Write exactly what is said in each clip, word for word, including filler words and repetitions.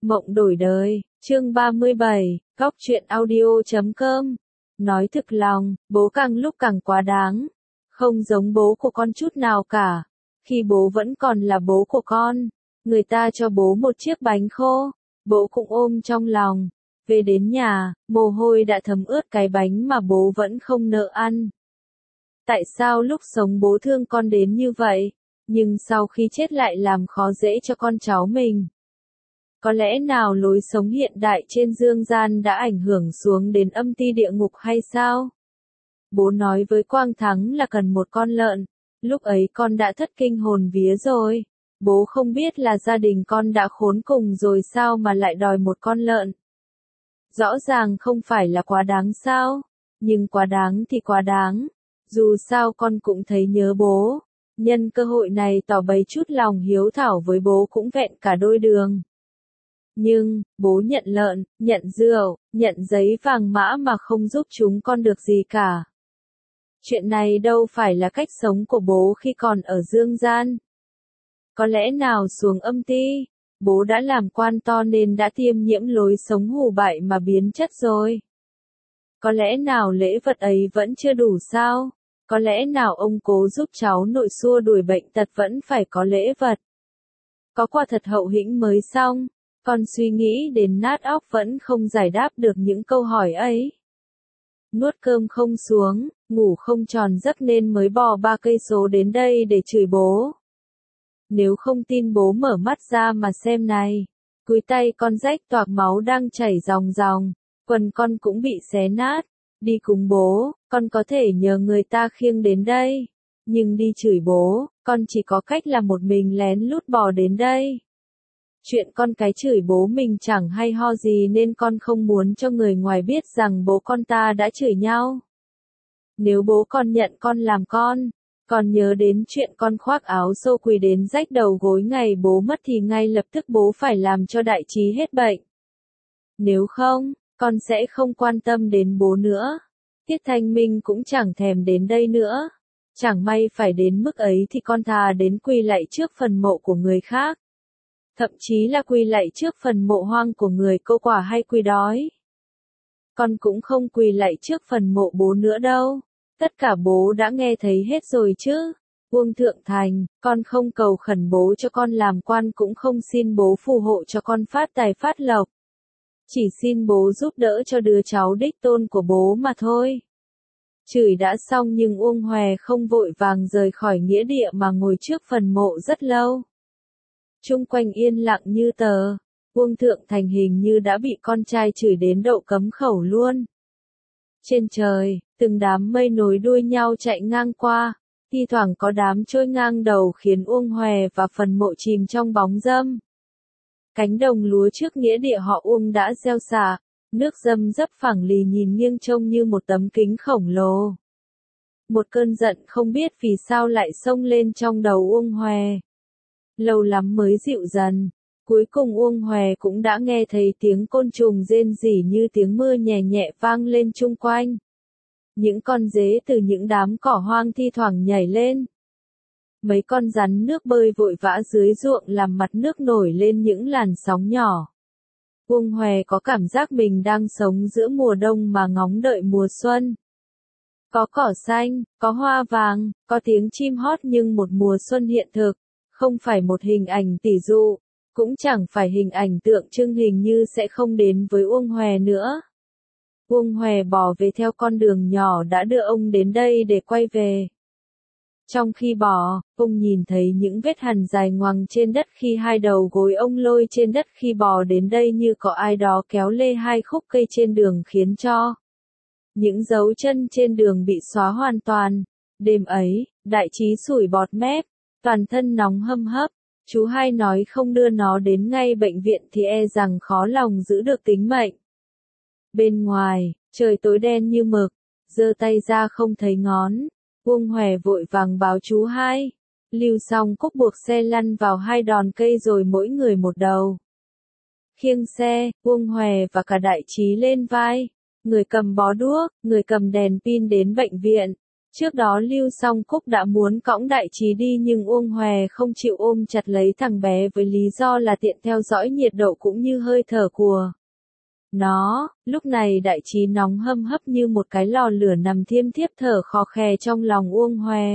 Mộng đổi đời, chương ba mươi bảy, góc truyện audio chấm com. Nói thực lòng, bố càng lúc càng quá đáng. Không giống bố của con chút nào cả. Khi bố vẫn còn là bố của con, người ta cho bố một chiếc bánh khô, bố cũng ôm trong lòng. Về đến nhà, mồ hôi đã thấm ướt cái bánh mà bố vẫn không nỡ ăn. Tại sao lúc sống bố thương con đến như vậy, nhưng sau khi chết lại làm khó dễ cho con cháu mình? Có lẽ nào lối sống hiện đại trên dương gian đã ảnh hưởng xuống đến âm ti địa ngục hay sao? Bố nói với Quang Thắng là cần một con lợn, lúc ấy con đã thất kinh hồn vía rồi. Bố không biết là gia đình con đã khốn cùng rồi sao mà lại đòi một con lợn. Rõ ràng không phải là quá đáng sao, nhưng quá đáng thì quá đáng. Dù sao con cũng thấy nhớ bố, nhân cơ hội này tỏ bày chút lòng hiếu thảo với bố cũng vẹn cả đôi đường. Nhưng, bố nhận lợn, nhận rượu, nhận giấy vàng mã mà không giúp chúng con được gì cả. Chuyện này đâu phải là cách sống của bố khi còn ở dương gian. Có lẽ nào xuống âm ti, bố đã làm quan to nên đã tiêm nhiễm lối sống hù bại mà biến chất rồi. Có lẽ nào lễ vật ấy vẫn chưa đủ sao? Có lẽ nào ông cố giúp cháu nội xua đuổi bệnh tật vẫn phải có lễ vật? Có quả thật hậu hĩnh mới xong, con suy nghĩ đến nát óc vẫn không giải đáp được những câu hỏi ấy. Nuốt cơm không xuống, ngủ không tròn giấc nên mới bò ba cây số đến đây để chửi bố. Nếu không tin bố mở mắt ra mà xem này. Cúi tay con rách toạc máu đang chảy ròng ròng, quần con cũng bị xé nát. Đi cùng bố, con có thể nhờ người ta khiêng đến đây. Nhưng đi chửi bố, con chỉ có cách là một mình lén lút bò đến đây. Chuyện con cái chửi bố mình chẳng hay ho gì nên con không muốn cho người ngoài biết rằng bố con ta đã chửi nhau. Nếu bố con nhận con làm con, con nhớ đến chuyện con khoác áo sâu quỳ đến rách đầu gối ngày bố mất thì ngay lập tức bố phải làm cho đại trí hết bệnh. Nếu không, con sẽ không quan tâm đến bố nữa. Tiết Thanh Minh cũng chẳng thèm đến đây nữa. Chẳng may phải đến mức ấy thì con thà đến quỳ lạy trước phần mộ của người khác. Thậm chí là quỳ lạy trước phần mộ hoang của người cô quả hay quỳ đói. Con cũng không quỳ lạy trước phần mộ bố nữa đâu. Tất cả bố đã nghe thấy hết rồi chứ. Uông Thượng Thành, con không cầu khẩn bố cho con làm quan cũng không xin bố phù hộ cho con phát tài phát lộc. Chỉ xin bố giúp đỡ cho đứa cháu đích tôn của bố mà thôi. Chửi đã xong nhưng Uông Hòe không vội vàng rời khỏi nghĩa địa mà ngồi trước phần mộ rất lâu. Chung quanh yên lặng như tờ, Uông Thượng Thành hình như đã bị con trai chửi đến độ cấm khẩu luôn. Trên trời, từng đám mây nối đuôi nhau chạy ngang qua, thi thoảng có đám trôi ngang đầu khiến Uông Hòe và phần mộ chìm trong bóng râm. Cánh đồng lúa trước nghĩa địa họ Uông đã gieo xạ, nước râm rấp phẳng lì nhìn nghiêng trông như một tấm kính khổng lồ. Một cơn giận không biết vì sao lại xông lên trong đầu Uông Hòe. Lâu lắm mới dịu dần, cuối cùng Uông Hòe cũng đã nghe thấy tiếng côn trùng rên rỉ như tiếng mưa nhẹ nhẹ vang lên chung quanh. Những con dế từ những đám cỏ hoang thi thoảng nhảy lên. Mấy con rắn nước bơi vội vã dưới ruộng làm mặt nước nổi lên những làn sóng nhỏ. Uông Hòe có cảm giác mình đang sống giữa mùa đông mà ngóng đợi mùa xuân. Có cỏ xanh, có hoa vàng, có tiếng chim hót nhưng một mùa xuân hiện thực, không phải một hình ảnh tỉ dụ, cũng chẳng phải hình ảnh tượng trưng hình như sẽ không đến với Uông Hòe nữa. Uông Hòe bò về theo con đường nhỏ đã đưa ông đến đây để quay về. Trong khi bò, ông nhìn thấy những vết hằn dài ngoằng trên đất khi hai đầu gối ông lôi trên đất khi bò đến đây như có ai đó kéo lê hai khúc cây trên đường khiến cho những dấu chân trên đường bị xóa hoàn toàn. Đêm ấy, đại trí sủi bọt mép, toàn thân nóng hâm hấp. Chú hai nói không đưa nó đến ngay bệnh viện thì e rằng khó lòng giữ được tính mệnh. Bên ngoài, trời tối đen như mực, giơ tay ra không thấy ngón. Uông Hòe vội vàng báo chú hai. Lưu xong cúc buộc xe lăn vào hai đòn cây rồi mỗi người một đầu. Khiêng xe, Uông Hòe và cả đại trí lên vai. Người cầm bó đuốc, người cầm đèn pin đến bệnh viện. Trước đó Lưu Song Cúc đã muốn cõng Đại Trí đi nhưng Uông Hòe không chịu ôm chặt lấy thằng bé với lý do là tiện theo dõi nhiệt độ cũng như hơi thở của nó. Lúc này Đại Trí nóng hâm hấp như một cái lò lửa nằm thiêm thiếp thở khò khè trong lòng Uông Hòe.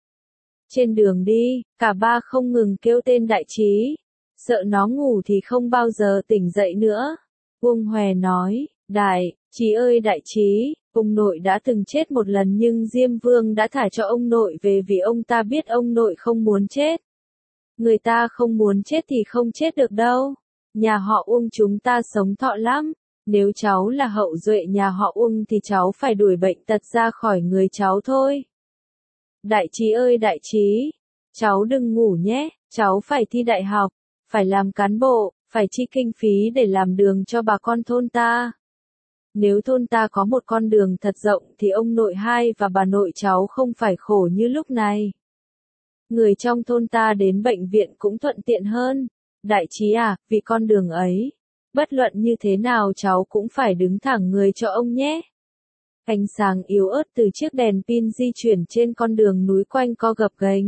Trên đường đi, cả ba không ngừng kêu tên Đại Trí, sợ nó ngủ thì không bao giờ tỉnh dậy nữa. Uông Hòe nói, Đại Trí ơi Đại Trí, ông nội đã từng chết một lần nhưng Diêm Vương đã thả cho ông nội về vì ông ta biết ông nội không muốn chết. Người ta không muốn chết thì không chết được đâu. Nhà họ Uông chúng ta sống thọ lắm. Nếu cháu là hậu duệ nhà họ Uông thì cháu phải đuổi bệnh tật ra khỏi người cháu thôi. Đại Trí ơi Đại Trí, cháu đừng ngủ nhé, cháu phải thi đại học, phải làm cán bộ, phải chi kinh phí để làm đường cho bà con thôn ta. Nếu thôn ta có một con đường thật rộng thì ông nội hai và bà nội cháu không phải khổ như lúc này. Người trong thôn ta đến bệnh viện cũng thuận tiện hơn. Đại Trí à, vì con đường ấy, bất luận như thế nào cháu cũng phải đứng thẳng người cho ông nhé. Ánh sáng yếu ớt từ chiếc đèn pin di chuyển trên con đường núi quanh co gập ghềnh.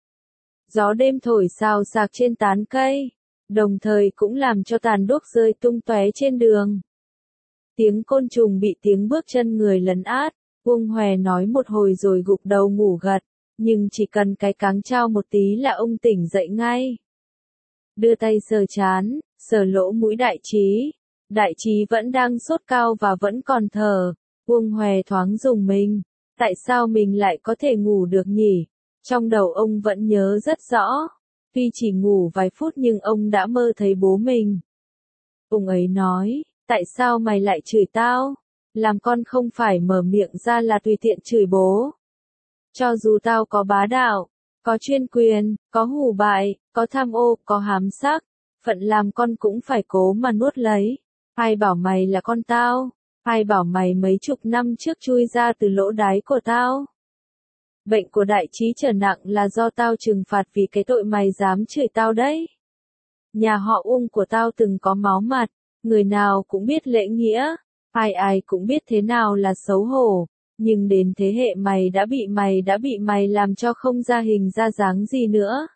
Gió đêm thổi xào xạc trên tán cây, đồng thời cũng làm cho tàn đuốc rơi tung tóe trên đường. Tiếng côn trùng bị tiếng bước chân người lấn át, Uông Hòe nói một hồi rồi gục đầu ngủ gật, nhưng chỉ cần cái cáng trao một tí là ông tỉnh dậy ngay. Đưa tay sờ trán, sờ lỗ mũi Đại Trí. Đại Trí vẫn đang sốt cao và vẫn còn thở. Uông Hòe thoáng rùng mình. Tại sao mình lại có thể ngủ được nhỉ? Trong đầu ông vẫn nhớ rất rõ. Tuy chỉ ngủ vài phút nhưng ông đã mơ thấy bố mình. Ông ấy nói, tại sao mày lại chửi tao? Làm con không phải mở miệng ra là tùy tiện chửi bố. Cho dù tao có bá đạo, có chuyên quyền, có hù bại, có tham ô, có hám sắc, phận làm con cũng phải cố mà nuốt lấy. Ai bảo mày là con tao? Ai bảo mày mấy chục năm trước chui ra từ lỗ đáy của tao? Bệnh của Đại Trí trở nặng là do tao trừng phạt vì cái tội mày dám chửi tao đấy. Nhà họ Uông của tao từng có máu mặt, người nào cũng biết lễ nghĩa, ai ai cũng biết thế nào là xấu hổ, nhưng đến thế hệ mày đã bị mày đã bị mày làm cho không ra hình ra dáng gì nữa.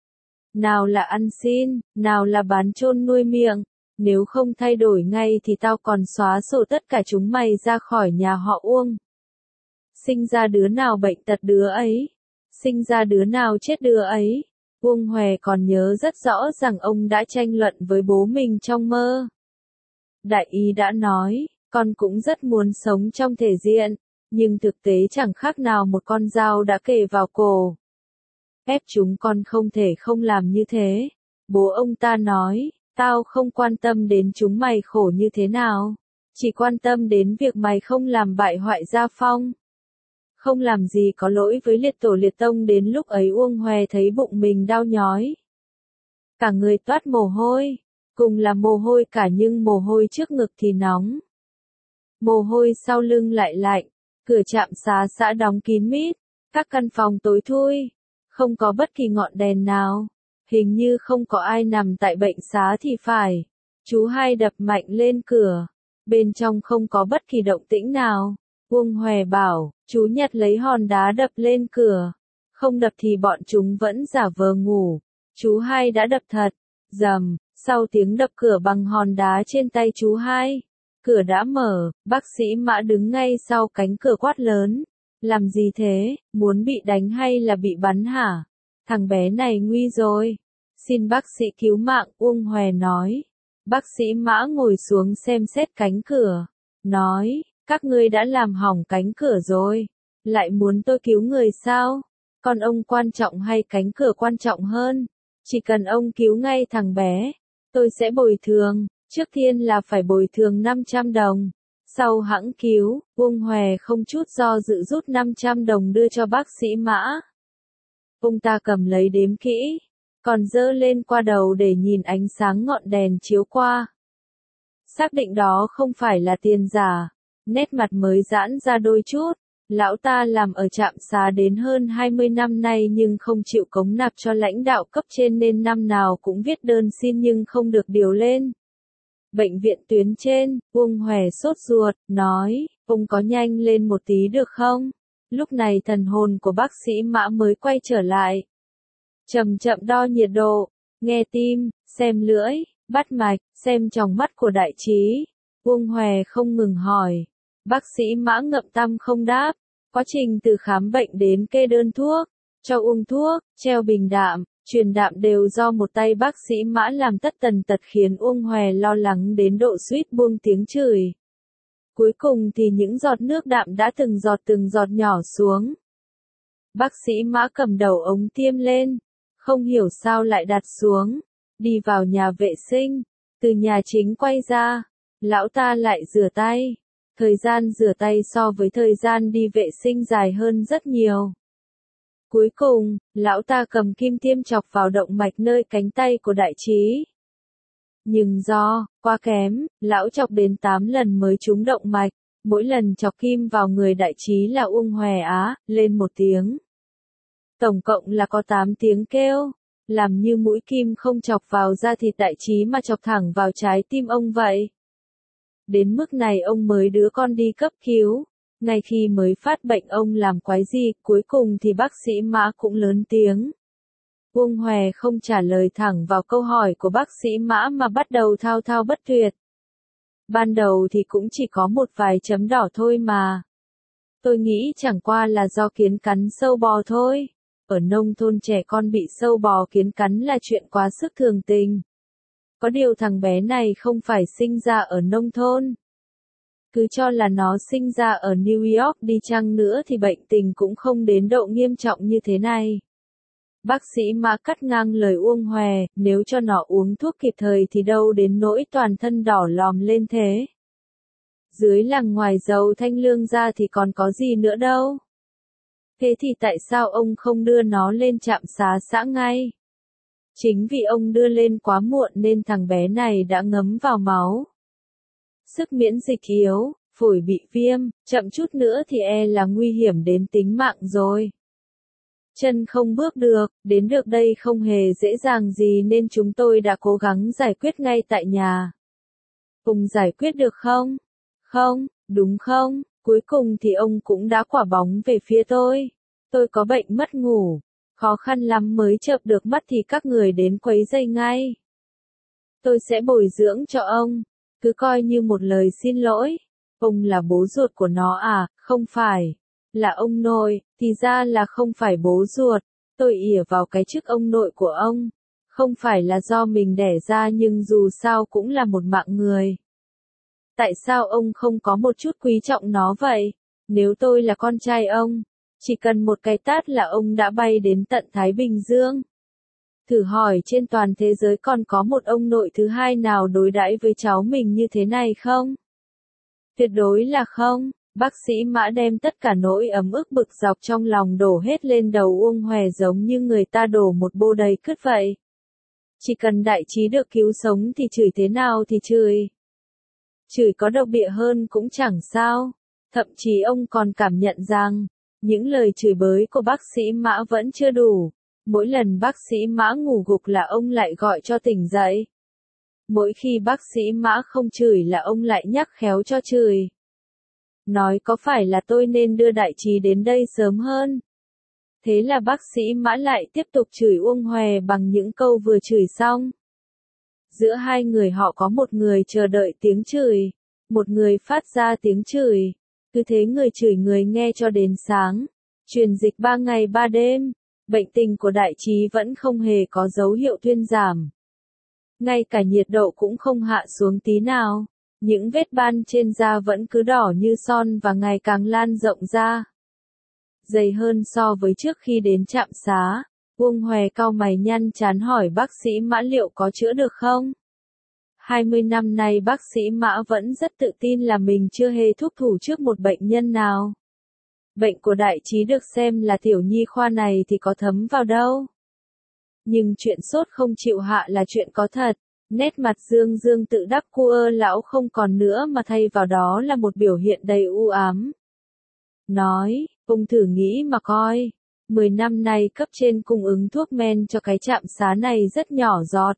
Nào là ăn xin, nào là bán chôn nuôi miệng, nếu không thay đổi ngay thì tao còn xóa sổ tất cả chúng mày ra khỏi nhà họ Uông. Sinh ra đứa nào bệnh tật đứa ấy, sinh ra đứa nào chết đứa ấy. Uông Hòe còn nhớ rất rõ rằng ông đã tranh luận với bố mình trong mơ. Đại ý đã nói, con cũng rất muốn sống trong thể diện, nhưng thực tế chẳng khác nào một con dao đã kề vào cổ. Ép chúng con không thể không làm như thế. Bố ông ta nói, tao không quan tâm đến chúng mày khổ như thế nào, chỉ quan tâm đến việc mày không làm bại hoại gia phong. Không làm gì có lỗi với liệt tổ liệt tông. Đến lúc ấy Uông Hòe thấy bụng mình đau nhói. Cả người toát mồ hôi, cùng là mồ hôi cả nhưng mồ hôi trước ngực thì nóng. Mồ hôi sau lưng lại lạnh, cửa trạm xá xã đóng kín mít, các căn phòng tối thui, không có bất kỳ ngọn đèn nào, hình như không có ai nằm tại bệnh xá thì phải. Chú hai đập mạnh lên cửa, bên trong không có bất kỳ động tĩnh nào. Uông Hòe bảo, chú nhặt lấy hòn đá đập lên cửa, không đập thì bọn chúng vẫn giả vờ ngủ. Chú hai đã đập thật, rầm, sau tiếng đập cửa bằng hòn đá trên tay chú hai, cửa đã mở, bác sĩ Mã đứng ngay sau cánh cửa quát lớn. Làm gì thế, muốn bị đánh hay là bị bắn hả? Thằng bé này nguy rồi. Xin bác sĩ cứu mạng, Uông Hòe nói. Bác sĩ Mã ngồi xuống xem xét cánh cửa, nói, các ngươi đã làm hỏng cánh cửa rồi, lại muốn tôi cứu người sao? Con ông quan trọng hay cánh cửa quan trọng hơn? Chỉ cần ông cứu ngay thằng bé, tôi sẽ bồi thường, trước tiên là phải bồi thường năm trăm đồng. Sau hãng cứu, Uông Hòe không chút do dự rút năm trăm đồng đưa cho bác sĩ Mã. Ông ta cầm lấy đếm kỹ, còn giơ lên qua đầu để nhìn ánh sáng ngọn đèn chiếu qua. Xác định đó không phải là tiền giả, nét mặt mới giãn ra đôi chút. Lão ta làm ở trạm xá đến hơn hai mươi năm nay nhưng không chịu cống nạp cho lãnh đạo cấp trên nên năm nào cũng viết đơn xin nhưng không được điều lên. Bệnh viện tuyến trên, Uông Hòe sốt ruột, nói, ông có nhanh lên một tí được không? Lúc này thần hồn của bác sĩ Mã mới quay trở lại. Chậm chậm đo nhiệt độ, nghe tim, xem lưỡi, bắt mạch, xem tròng mắt của đại trí. Uông Hòe không ngừng hỏi. Bác sĩ Mã ngậm tăm không đáp. Quá trình từ khám bệnh đến kê đơn thuốc, cho uống thuốc, treo bình đạm, truyền đạm đều do một tay bác sĩ Mã làm tất tần tật khiến Uông Hòe lo lắng đến độ suýt buông tiếng chửi. Cuối cùng thì những giọt nước đạm đã từng giọt từng giọt nhỏ xuống. Bác sĩ Mã cầm đầu ống tiêm lên, không hiểu sao lại đặt xuống, đi vào nhà vệ sinh, từ nhà chính quay ra, lão ta lại rửa tay. Thời gian rửa tay so với thời gian đi vệ sinh dài hơn rất nhiều. Cuối cùng, lão ta cầm kim tiêm chọc vào động mạch nơi cánh tay của đại trí. Nhưng do, quá kém, lão chọc đến tám lần mới trúng động mạch, mỗi lần chọc kim vào người đại trí là Uông Hòe á, lên một tiếng. Tổng cộng là có tám tiếng kêu, làm như mũi kim không chọc vào da thịt đại trí mà chọc thẳng vào trái tim ông vậy. Đến mức này ông mới đưa con đi cấp cứu, ngay khi mới phát bệnh ông làm quái gì, cuối cùng thì bác sĩ Mã cũng lớn tiếng. Uông Hòe không trả lời thẳng vào câu hỏi của bác sĩ Mã mà bắt đầu thao thao bất tuyệt. Ban đầu thì cũng chỉ có một vài chấm đỏ thôi mà. Tôi nghĩ chẳng qua là do kiến cắn sâu bò thôi. Ở nông thôn trẻ con bị sâu bò kiến cắn là chuyện quá sức thường tình. Có điều thằng bé này không phải sinh ra ở nông thôn. Cứ cho là nó sinh ra ở New York đi chăng nữa thì bệnh tình cũng không đến độ nghiêm trọng như thế này. Bác sĩ Mã cắt ngang lời Uông Hòe, nếu cho nó uống thuốc kịp thời thì đâu đến nỗi toàn thân đỏ lòm lên thế. Dưới làng ngoài dầu thanh lương ra thì còn có gì nữa đâu. Thế thì tại sao ông không đưa nó lên trạm xá xã ngay? Chính vì ông đưa lên quá muộn nên thằng bé này đã ngấm vào máu. Sức miễn dịch yếu, phổi bị viêm, chậm chút nữa thì e là nguy hiểm đến tính mạng rồi. Chân không bước được, đến được đây không hề dễ dàng gì nên chúng tôi đã cố gắng giải quyết ngay tại nhà. Ông giải quyết được không? Không, đúng không? Cuối cùng thì ông cũng đã quả bóng về phía tôi. Tôi có bệnh mất ngủ. Khó khăn lắm mới chợp được mắt thì các người đến quấy rầy ngay. Tôi sẽ bồi dưỡng cho ông. Cứ coi như một lời xin lỗi. Ông là bố ruột của nó à? Không phải. Là ông nội, thì ra là không phải bố ruột. Tôi ỉa vào cái chức ông nội của ông. Không phải là do mình đẻ ra nhưng dù sao cũng là một mạng người. Tại sao ông không có một chút quý trọng nó vậy? Nếu tôi là con trai ông, chỉ cần một cái tát là ông đã bay đến tận Thái Bình Dương. Thử hỏi trên toàn thế giới còn có một ông nội thứ hai nào đối đãi với cháu mình như thế này không? Tuyệt đối là không. Bác sĩ Mã đem tất cả nỗi ấm ức bực dọc trong lòng đổ hết lên đầu Uông Hòe giống như người ta đổ một bô đầy cứt vậy. Chỉ cần đại trí được cứu sống thì chửi thế nào thì chửi. Chửi có độc địa hơn cũng chẳng sao. Thậm chí ông còn cảm nhận rằng, những lời chửi bới của bác sĩ Mã vẫn chưa đủ. Mỗi lần bác sĩ Mã ngủ gục là ông lại gọi cho tỉnh dậy. Mỗi khi bác sĩ Mã không chửi là ông lại nhắc khéo cho chửi. Nói có phải là tôi nên đưa đại trí đến đây sớm hơn? Thế là bác sĩ Mã lại tiếp tục chửi Uông Hòe bằng những câu vừa chửi xong. Giữa hai người họ có một người chờ đợi tiếng chửi, một người phát ra tiếng chửi. Cứ thế người chửi người nghe cho đến sáng. Truyền dịch ba ngày ba đêm, bệnh tình của đại trí vẫn không hề có dấu hiệu thuyên giảm. Ngay cả nhiệt độ cũng không hạ xuống tí nào. Những vết ban trên da vẫn cứ đỏ như son và ngày càng lan rộng ra. Dày hơn so với trước khi đến trạm xá. Uông Hòe cau mày nhăn chán hỏi bác sĩ Mã liệu có chữa được không? hai mươi năm nay bác sĩ Mã vẫn rất tự tin là mình chưa hề thuốc thủ trước một bệnh nhân nào. Bệnh của đại trí được xem là tiểu nhi khoa này thì có thấm vào đâu. Nhưng chuyện sốt không chịu hạ là chuyện có thật. Nét mặt Dương Dương tự đắc cua lão không còn nữa mà thay vào đó là một biểu hiện đầy u ám. Nói, ông thử nghĩ mà coi. Mười năm nay cấp trên cung ứng thuốc men cho cái trạm xá này rất nhỏ giọt.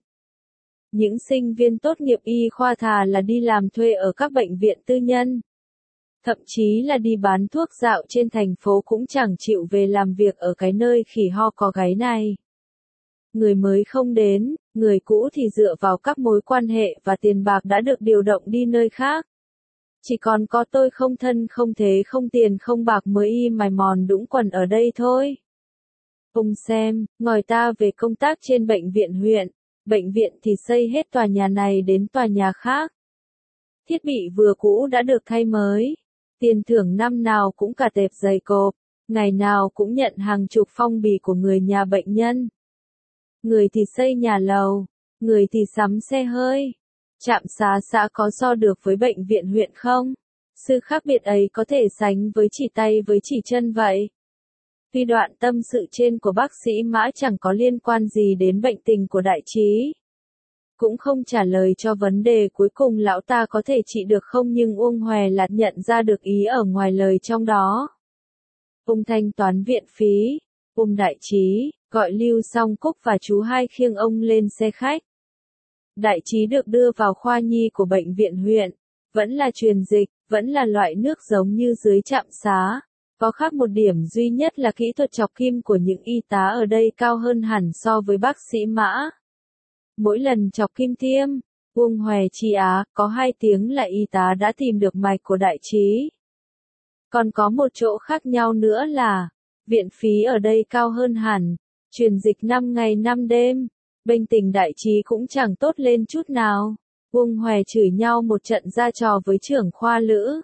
Những sinh viên tốt nghiệp y khoa thà là đi làm thuê ở các bệnh viện tư nhân. Thậm chí là đi bán thuốc dạo trên thành phố cũng chẳng chịu về làm việc ở cái nơi khỉ ho có gáy này. Người mới không đến, người cũ thì dựa vào các mối quan hệ và tiền bạc đã được điều động đi nơi khác. Chỉ còn có tôi không thân không thế không tiền không bạc mới y mài mòn đũng quần ở đây thôi. Ông xem, ngòi ta về công tác trên bệnh viện huyện, bệnh viện thì xây hết tòa nhà này đến tòa nhà khác. Thiết bị vừa cũ đã được thay mới. Tiền thưởng năm nào cũng cả tệp dày cộp, ngày nào cũng nhận hàng chục phong bì của người nhà bệnh nhân. Người thì xây nhà lầu, người thì sắm xe hơi. Trạm xá xã có so được với bệnh viện huyện không? Sự khác biệt ấy có thể sánh với chỉ tay với chỉ chân vậy. Tuy đoạn tâm sự trên của bác sĩ Mã chẳng có liên quan gì đến bệnh tình của đại trí. Cũng không trả lời cho vấn đề cuối cùng lão ta có thể trị được không, nhưng Uông Hòe lạt nhận ra được ý ở ngoài lời trong đó. Ông thanh toán viện phí, ông đại trí, gọi Lưu Song Cúc và chú Hai khiêng ông lên xe khách. Đại trí được đưa vào khoa nhi của bệnh viện huyện, vẫn là truyền dịch, vẫn là loại nước giống như dưới trạm xá. Có khác một điểm duy nhất là kỹ thuật chọc kim của những y tá ở đây cao hơn hẳn so với bác sĩ Mã. Mỗi lần chọc kim tiêm, Uông Hòe chi á, có hai tiếng là y tá đã tìm được mạch của đại trí. Còn có một chỗ khác nhau nữa là, viện phí ở đây cao hơn hẳn, truyền dịch năm ngày năm đêm, bệnh tình đại trí cũng chẳng tốt lên chút nào. Uông Hòe chửi nhau một trận ra trò với trưởng khoa lữ.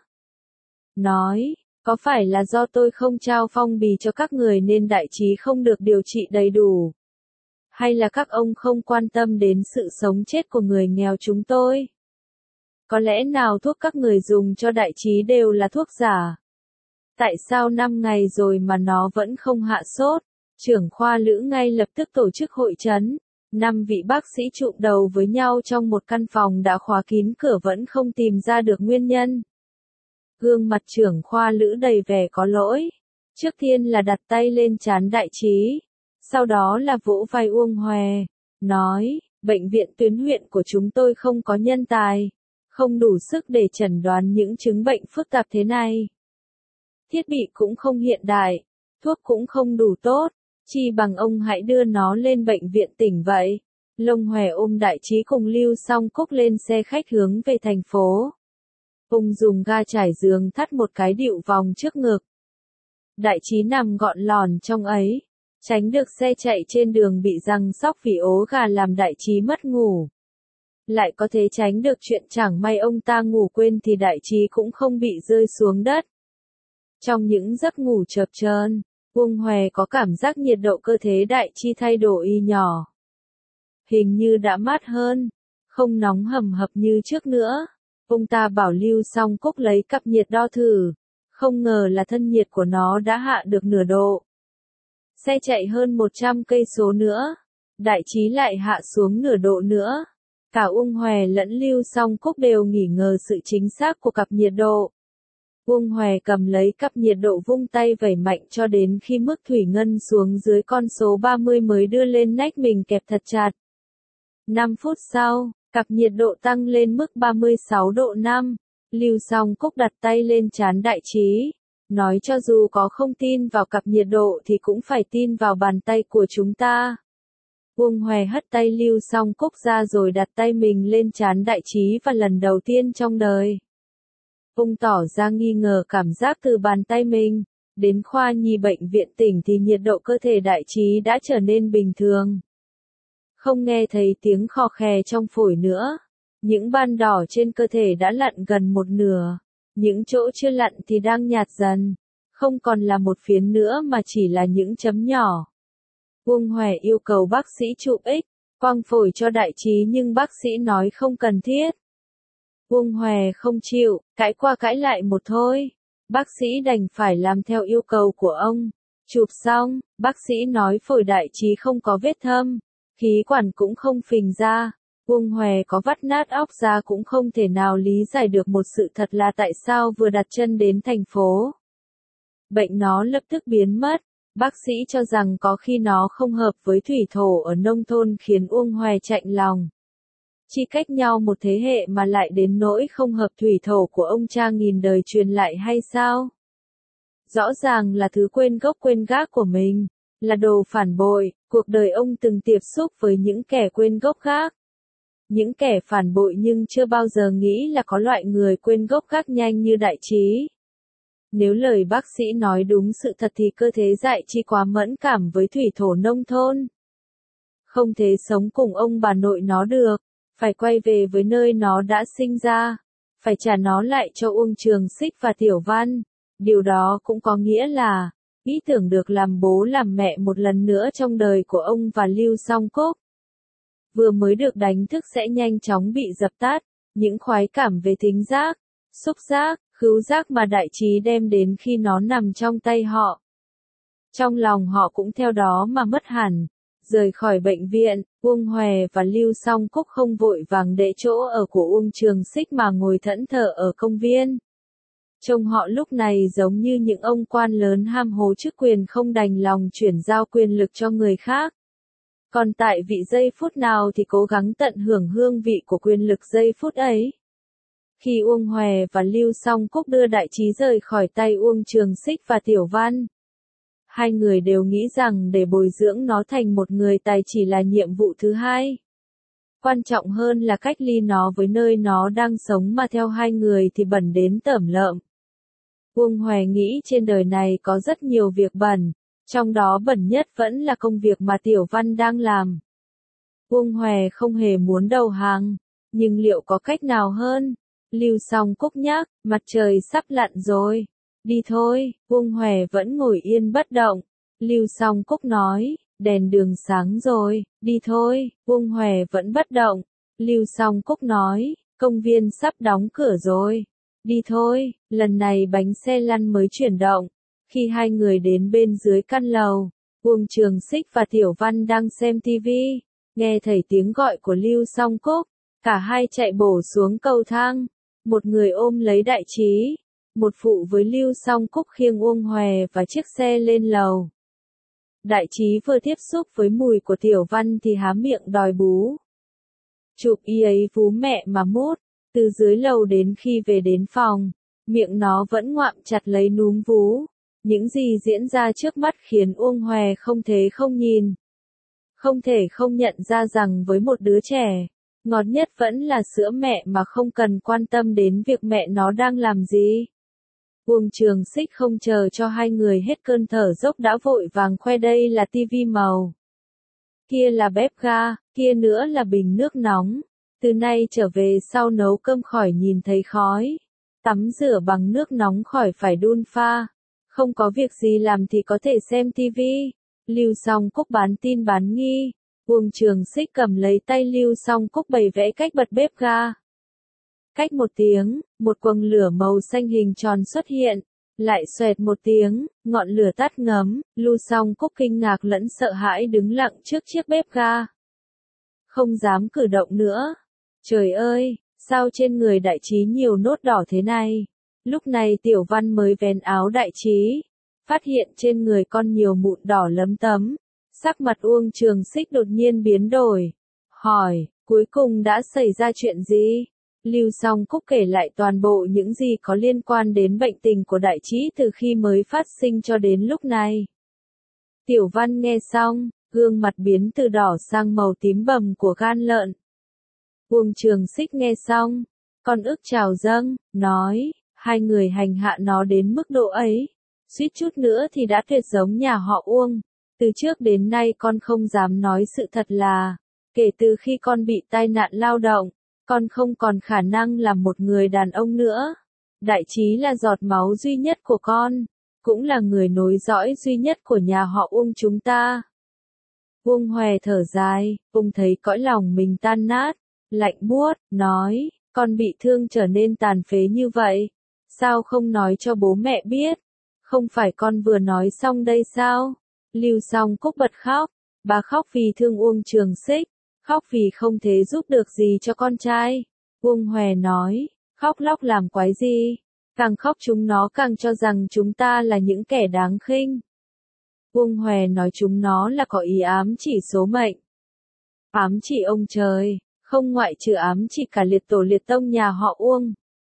Nói, có phải là do tôi không trao phong bì cho các người nên đại trí không được điều trị đầy đủ? Hay là các ông không quan tâm đến sự sống chết của người nghèo chúng tôi? Có lẽ nào thuốc các người dùng cho đại trí đều là thuốc giả? Tại sao năm ngày rồi mà nó vẫn không hạ sốt? Trưởng khoa lữ ngay lập tức tổ chức hội chấn. Năm vị bác sĩ chụm đầu với nhau trong một căn phòng đã khóa kín cửa vẫn không tìm ra được nguyên nhân. Gương mặt trưởng khoa lữ đầy vẻ có lỗi. Trước tiên là đặt tay lên trán đại trí. Sau đó là vỗ vai Uông Hòe. Nói, bệnh viện tuyến huyện của chúng tôi không có nhân tài. Không đủ sức để chẩn đoán những chứng bệnh phức tạp thế này. Thiết bị cũng không hiện đại. Thuốc cũng không đủ tốt. Chi bằng ông hãy đưa nó lên bệnh viện tỉnh vậy. Lông Hòe ôm đại trí cùng Lưu Song Cúc lên xe khách hướng về thành phố. Ông dùng ga trải giường thắt một cái đựu vòng trước ngực. Đại trí nằm gọn lòn trong ấy. Tránh được xe chạy trên đường bị giằng xóc vì ố gà làm đại trí mất ngủ. Lại có thể tránh được chuyện chẳng may ông ta ngủ quên thì đại trí cũng không bị rơi xuống đất. Trong những giấc ngủ chập chờn, Uông Hòe có cảm giác nhiệt độ cơ thể đại trí thay đổi y nhỏ. Hình như đã mát hơn, không nóng hầm hập như trước nữa. Ông ta bảo Lưu Song Cúc lấy cặp nhiệt đo thử, không ngờ là thân nhiệt của nó đã hạ được nửa độ. Xe chạy hơn một trăm cây số nữa, đại trí lại hạ xuống nửa độ nữa. Cả Uông Hòe lẫn Lưu Song Cúc đều nghi ngờ sự chính xác của cặp nhiệt độ. Uông Hòe cầm lấy cặp nhiệt độ vung tay vẩy mạnh cho đến khi mức thủy ngân xuống dưới con số ba mươi mới đưa lên nách mình kẹp thật chặt. năm phút sau, cặp nhiệt độ tăng lên mức ba mươi sáu độ năm. Lưu Song Cúc đặt tay lên trán đại trí. Nói cho dù có không tin vào cặp nhiệt độ thì cũng phải tin vào bàn tay của chúng ta. Uông Hòe hất tay Lưu Song Cúc ra rồi đặt tay mình lên trán đại trí và lần đầu tiên trong đời. Ông tỏ ra nghi ngờ cảm giác từ bàn tay mình. Đến khoa nhi bệnh viện tỉnh thì nhiệt độ cơ thể đại trí đã trở nên bình thường. Không nghe thấy tiếng khò khè trong phổi nữa. Những ban đỏ trên cơ thể đã lặn gần một nửa. Những chỗ chưa lặn thì đang nhạt dần. Không còn là một phiến nữa mà chỉ là những chấm nhỏ. Uông Hòe yêu cầu bác sĩ chụp X, quang phổi cho đại trí nhưng bác sĩ nói không cần thiết. Uông Hòe không chịu, cãi qua cãi lại một thôi. Bác sĩ đành phải làm theo yêu cầu của ông. Chụp xong, bác sĩ nói phổi đại trí không có vết thâm, khí quản cũng không phình ra. Uông Hòe có vắt nát óc ra cũng không thể nào lý giải được một sự thật là tại sao vừa đặt chân đến thành phố. Bệnh nó lập tức biến mất. Bác sĩ cho rằng có khi nó không hợp với thủy thổ ở nông thôn khiến Uông Hòe chạnh lòng. Chỉ cách nhau một thế hệ mà lại đến nỗi không hợp thủy thổ của ông cha nghìn đời truyền lại hay sao? Rõ ràng là thứ quên gốc quên gác của mình, là đồ phản bội, cuộc đời ông từng tiếp xúc với những kẻ quên gốc gác. Những kẻ phản bội nhưng chưa bao giờ nghĩ là có loại người quên gốc gác nhanh như Đại Trí. Nếu lời bác sĩ nói đúng sự thật thì cơ thể Đại Trí quá mẫn cảm với thủy thổ nông thôn. Không thể sống cùng ông bà nội nó được, phải quay về với nơi nó đã sinh ra, phải trả nó lại cho Uông Trường Xích và Tiểu Văn. Điều đó cũng có nghĩa là, ý tưởng được làm bố làm mẹ một lần nữa trong đời của ông và Lưu Song Cúc. Vừa mới được đánh thức sẽ nhanh chóng bị dập tắt, những khoái cảm về thính giác, xúc giác, khứu giác mà Đại Trí đem đến khi nó nằm trong tay họ. Trong lòng họ cũng theo đó mà mất hẳn. Rời khỏi bệnh viện, Uông Hòe và Lưu Song Cúc không vội vàng để chỗ ở của Uông Trường Xích mà ngồi thẫn thờ ở công viên. Trông họ lúc này giống như những ông quan lớn ham hố chức quyền không đành lòng chuyển giao quyền lực cho người khác. Còn tại vị giây phút nào thì cố gắng tận hưởng hương vị của quyền lực giây phút ấy. Khi Uông Hòe và Lưu Song Cúc đưa Đại Trí rời khỏi tay Uông Trường Xích và Tiểu Văn, hai người đều nghĩ rằng để bồi dưỡng nó thành một người tài chỉ là nhiệm vụ thứ hai. Quan trọng hơn là cách ly nó với nơi nó đang sống mà theo hai người thì bẩn đến tởm lợm. Uông Hòe nghĩ trên đời này có rất nhiều việc bẩn, trong đó bẩn nhất vẫn là công việc mà Tiểu Văn đang làm. Uông Hòe không hề muốn đầu hàng, nhưng liệu có cách nào hơn? Lưu Song Cúc nhắc, mặt trời sắp lặn rồi. Đi thôi, Uông Hòe vẫn ngồi yên bất động. Lưu Song Cúc nói, đèn đường sáng rồi, đi thôi, Uông Hòe vẫn bất động. Lưu Song Cúc nói, công viên sắp đóng cửa rồi. Đi thôi, lần này bánh xe lăn mới chuyển động. Khi hai người đến bên dưới căn lầu, Uông Trường Xích và Tiểu Văn đang xem tivi, nghe thấy tiếng gọi của Lưu Song Cúc, cả hai chạy bổ xuống cầu thang. Một người ôm lấy Đại Trí, một phụ với Lưu Song Cúc khiêng Uông Hòe và chiếc xe lên lầu. Đại Trí vừa tiếp xúc với mùi của Tiểu Văn thì há miệng đòi bú. Chụp y ấy vú mẹ mà mút, từ dưới lầu đến khi về đến phòng, miệng nó vẫn ngoạm chặt lấy núm vú. Những gì diễn ra trước mắt khiến Uông Hòe không thể không nhìn. Không thể không nhận ra rằng với một đứa trẻ, ngọt nhất vẫn là sữa mẹ mà không cần quan tâm đến việc mẹ nó đang làm gì. Uông Trường Xích không chờ cho hai người hết cơn thở dốc đã vội vàng khoe đây là tivi màu. Kia là bếp ga, kia nữa là bình nước nóng. Từ nay trở về sau nấu cơm khỏi nhìn thấy khói. Tắm rửa bằng nước nóng khỏi phải đun pha. Không có việc gì làm thì có thể xem tivi. Lưu Song Cúc bán tin bán nghi. Uông Trường Xích cầm lấy tay Lưu Song Cúc bày vẽ cách bật bếp ga. Cách một tiếng, một quầng lửa màu xanh hình tròn xuất hiện. Lại xoẹt một tiếng, ngọn lửa tắt ngấm. Lưu Song Cúc kinh ngạc lẫn sợ hãi đứng lặng trước chiếc bếp ga. Không dám cử động nữa. Trời ơi, sao trên người Đại Trí nhiều nốt đỏ thế này? Lúc này Tiểu Văn mới vén áo Đại Trí, phát hiện trên người con nhiều mụn đỏ lấm tấm. Sắc mặt Uông Trường Xích đột nhiên biến đổi. Hỏi, cuối cùng đã xảy ra chuyện gì? Lưu Song Cúc kể lại toàn bộ những gì có liên quan đến bệnh tình của Đại Trí từ khi mới phát sinh cho đến lúc này. Tiểu Văn nghe xong, gương mặt biến từ đỏ sang màu tím bầm của gan lợn. Uông Trường Xích nghe xong, con ức trào dâng, nói, hai người hành hạ nó đến mức độ ấy, suýt chút nữa thì đã tuyệt giống nhà họ Uông. Từ trước đến nay con không dám nói sự thật là, kể từ khi con bị tai nạn lao động, con không còn khả năng làm một người đàn ông nữa. Đại Trí là giọt máu duy nhất của con, cũng là người nối dõi duy nhất của nhà họ Uông chúng ta. Uông Hòe thở dài, Uông thấy cõi lòng mình tan nát, lạnh buốt, nói, con bị thương trở nên tàn phế như vậy, sao không nói cho bố mẹ biết? Không phải con vừa nói xong đây sao? Lưu Song Cúc bật khóc, bà khóc vì thương Uông Trường Xích, khóc vì không thể giúp được gì cho con trai. Uông Hòe nói, khóc lóc làm quái gì? Càng khóc chúng nó càng cho rằng chúng ta là những kẻ đáng khinh. Uông Hòe nói chúng nó là có ý ám chỉ số mệnh. Ám chỉ ông trời, Không ngoại trừ ám chỉ cả liệt tổ liệt tông nhà họ Uông.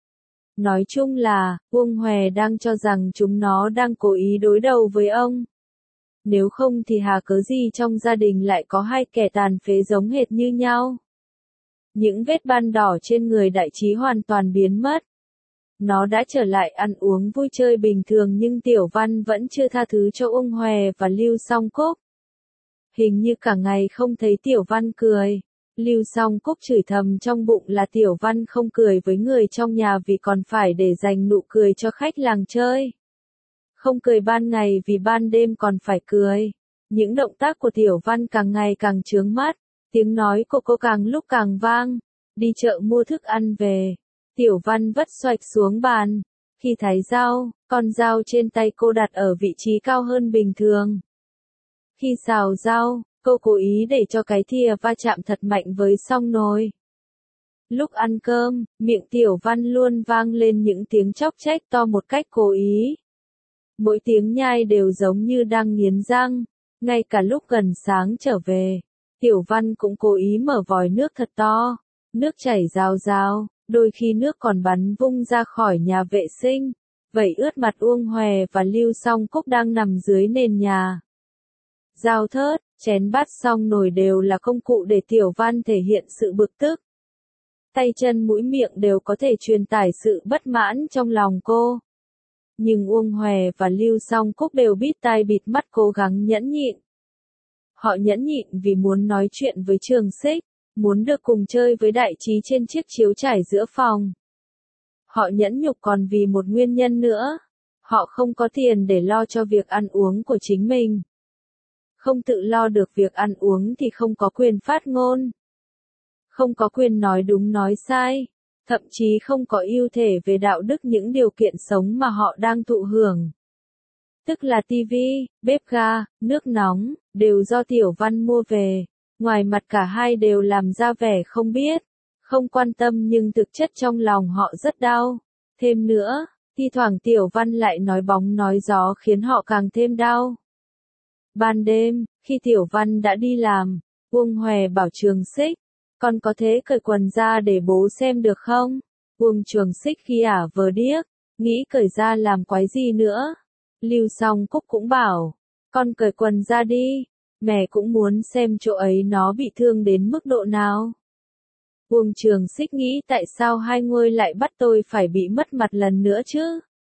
Nói chung là, Uông Hòe đang cho rằng chúng nó đang cố ý đối đầu với ông. Nếu không thì hà cớ gì trong gia đình lại có hai kẻ tàn phế giống hệt như nhau. Những vết ban đỏ trên người đại trí hoàn toàn biến mất. Nó đã trở lại ăn uống vui chơi bình thường nhưng Tiểu Văn vẫn chưa tha thứ cho Uông Hòe và Lưu Song Cúc. Hình như cả ngày không thấy Tiểu Văn cười. Lưu Song Cúc chửi thầm trong bụng là Tiểu Văn không cười với người trong nhà vì còn phải để dành nụ cười cho khách làng chơi. Không cười ban ngày vì ban đêm còn phải cười. Những động tác của Tiểu Văn càng ngày càng chướng mắt. Tiếng nói của cô càng lúc càng vang. Đi chợ mua thức ăn về. Tiểu Văn vất xoạch xuống bàn. Khi thái rau, con dao trên tay cô đặt ở vị trí cao hơn bình thường. Khi xào rau, cô cố ý để cho cái thìa va chạm thật mạnh với song nồi. Lúc ăn cơm, miệng Tiểu Văn luôn vang lên những tiếng chóc chách to một cách cố ý. Mỗi tiếng nhai đều giống như đang nghiến răng. Ngay cả lúc gần sáng trở về, Tiểu Văn cũng cố ý mở vòi nước thật to. Nước chảy rào rào, đôi khi nước còn bắn vung ra khỏi nhà vệ sinh, vẩy ướt mặt Uông Hòe và Lưu Song Cúc đang nằm dưới nền nhà. Dao thớt, chén bát song nồi đều là công cụ để Tiểu Văn thể hiện sự bực tức. Tay chân mũi miệng đều có thể truyền tải sự bất mãn trong lòng cô. Nhưng Uông Hòe và Lưu Song Cúc đều bít tai bịt mắt cố gắng nhẫn nhịn. Họ nhẫn nhịn vì muốn nói chuyện với Trường Xích, muốn được cùng chơi với Đại Trí trên chiếc chiếu trải giữa phòng. Họ nhẫn nhục còn vì một nguyên nhân nữa. Họ không có tiền để lo cho việc ăn uống của chính mình. Không tự lo được việc ăn uống thì không có quyền phát ngôn. Không có quyền nói đúng nói sai. Thậm chí không có ưu thể về đạo đức những điều kiện sống mà họ đang thụ hưởng. Tức là tivi, bếp ga, nước nóng, đều do Tiểu Văn mua về. Ngoài mặt cả hai đều làm ra vẻ không biết, không quan tâm nhưng thực chất trong lòng họ rất đau. Thêm nữa, thi thoảng Tiểu Văn lại nói bóng nói gió khiến họ càng thêm đau. Ban đêm, khi Tiểu Văn đã đi làm, Uông Hòe bảo Trường Xích, con có thể cởi quần ra để bố xem được không? Uông Trường Xích khi ả vờ điếc, nghĩ cởi ra làm quái gì nữa. Lưu Song Cúc cũng bảo, con cởi quần ra đi, mẹ cũng muốn xem chỗ ấy nó bị thương đến mức độ nào. Uông Trường Xích nghĩ tại sao hai ngươi lại bắt tôi phải bị mất mặt lần nữa chứ?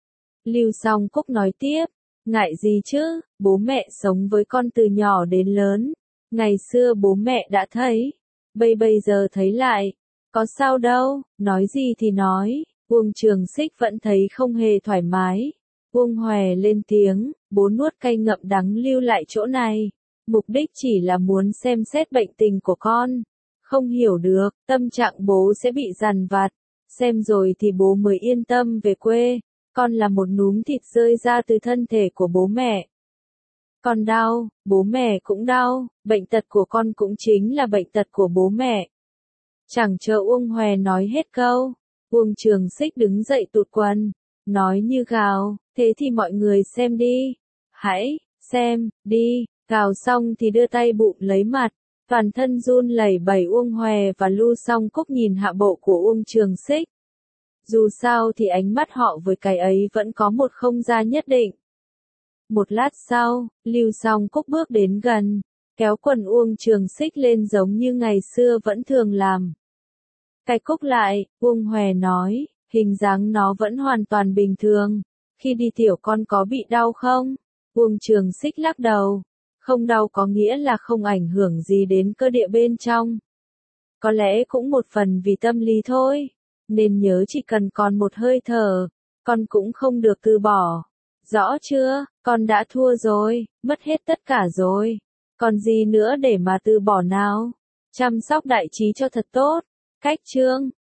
Lưu Song Cúc nói tiếp, ngại gì chứ, bố mẹ sống với con từ nhỏ đến lớn. Ngày xưa bố mẹ đã thấy, bây bây giờ thấy lại, có sao đâu, nói gì thì nói. Uông Trường Xích vẫn thấy không hề thoải mái. Uông Hòe lên tiếng, bố nuốt cay ngậm đắng lưu lại chỗ này. Mục đích chỉ là muốn xem xét bệnh tình của con. Không hiểu được, tâm trạng bố sẽ bị dằn vặt. Xem rồi thì bố mới yên tâm về quê. Con là một núm thịt rơi ra từ thân thể của bố mẹ. Con đau, bố mẹ cũng đau, bệnh tật của con cũng chính là bệnh tật của bố mẹ. Chẳng chờ Uông Hòe nói hết câu, Uông Trường Xích đứng dậy tụt quần, nói như gào, thế thì mọi người xem đi. Hãy, xem, đi, gào xong thì đưa tay bụm lấy mặt, toàn thân run lẩy bẩy. Uông Hòe và Lưu Song Cúc nhìn hạ bộ của Uông Trường Xích. Dù sao thì ánh mắt họ với cái ấy vẫn có một không gian nhất định. Một lát sau, Lưu Song Cúc bước đến gần, kéo quần Uông Trường Xích lên giống như ngày xưa vẫn thường làm. Cài cúc lại, Uông Hòe nói, hình dáng nó vẫn hoàn toàn bình thường. Khi đi tiểu con có bị đau không? Uông Trường Xích lắc đầu. Không đau có nghĩa là không ảnh hưởng gì đến cơ địa bên trong. Có lẽ cũng một phần vì tâm lý thôi. Nên nhớ chỉ cần còn một hơi thở, con cũng không được từ bỏ. Rõ chưa, con đã thua rồi, mất hết tất cả rồi. Còn gì nữa để mà từ bỏ nào? Chăm sóc Đại Trí cho thật tốt. Cách chương